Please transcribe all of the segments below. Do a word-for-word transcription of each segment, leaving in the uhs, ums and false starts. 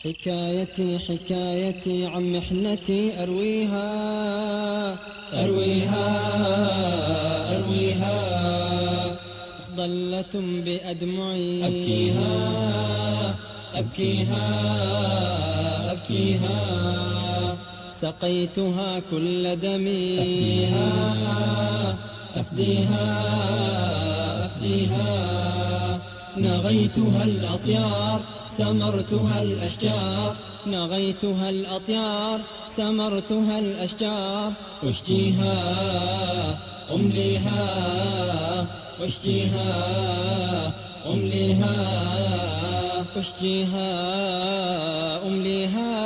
حكايتي حكايتي عن محنتي أرويها أرويها أرويها مخضلة بأدمعي أبكيها أبكيها أبكيها سقيتها كل دمي أفديها أفديها أفديها نغيتها الأطيار سمرتها الأشجار نغيتها الأطيار سمرتها الأشجار أشجيها أمليها أشجيها أمليها أشجيها أمليها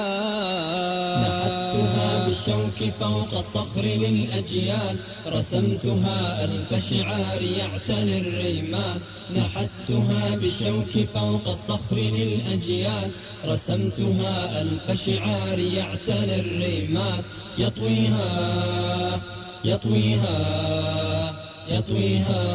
نحتها بالشوك فوق الصخر للأجيال رسمتها ألف شعار يعتني الريمان نحتها بالشوك فوق الصخر للأجيال رسمتها ألف شعار يعتني الريمان يطويها يطويها يطويها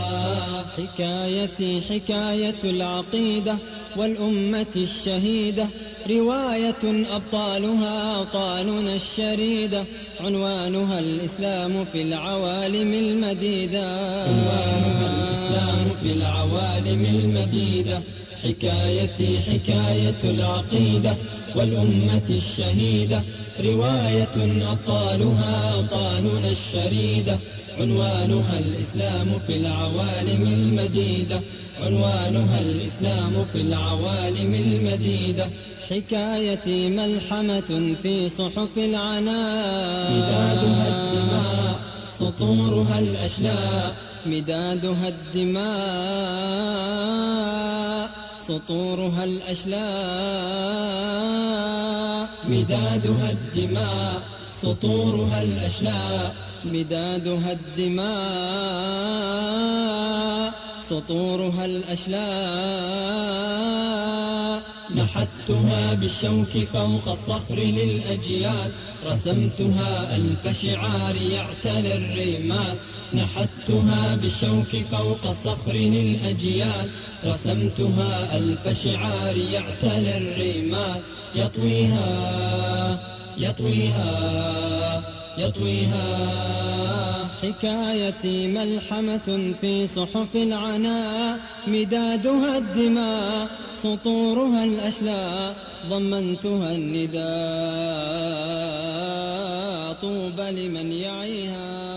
حكايتي حكاية العقيدة والأمة الشهيدة رواية أبطالها أوطاننا الشريدة عنوانها الإسلام في العوالم المديدة عنوانها الإسلام في العوالم المديدة حكايتي حكاية العقيدة والأمة الشهيدة رواية أبطالها أوطاننا الشريدة عنوانها الإسلام في العوالم المديدة عنوانها الإسلام في العوالم المديدة حكايتي ملحمة في صحف العناء مدادها الدماء سطورها الأشلاء مدادها الدماء سطورها الأشلاء مدادها الدماء سطورها الأشلاء مدادها الدماء سطورها الأشلاء نحتها بالشوك فوق الصخر للأجيال رسمتها ألف شعار يعتلي الرمال نحتها بالشوك فوق الصخر للأجيال رسمتها ألف شعار يعتلي الرمال يطويها يطويها يطويها حكايتي ملحمة في صحف العناء مدادها الدماء سطورها الأشلاء ضمنتها النداء طوبى لمن يعيها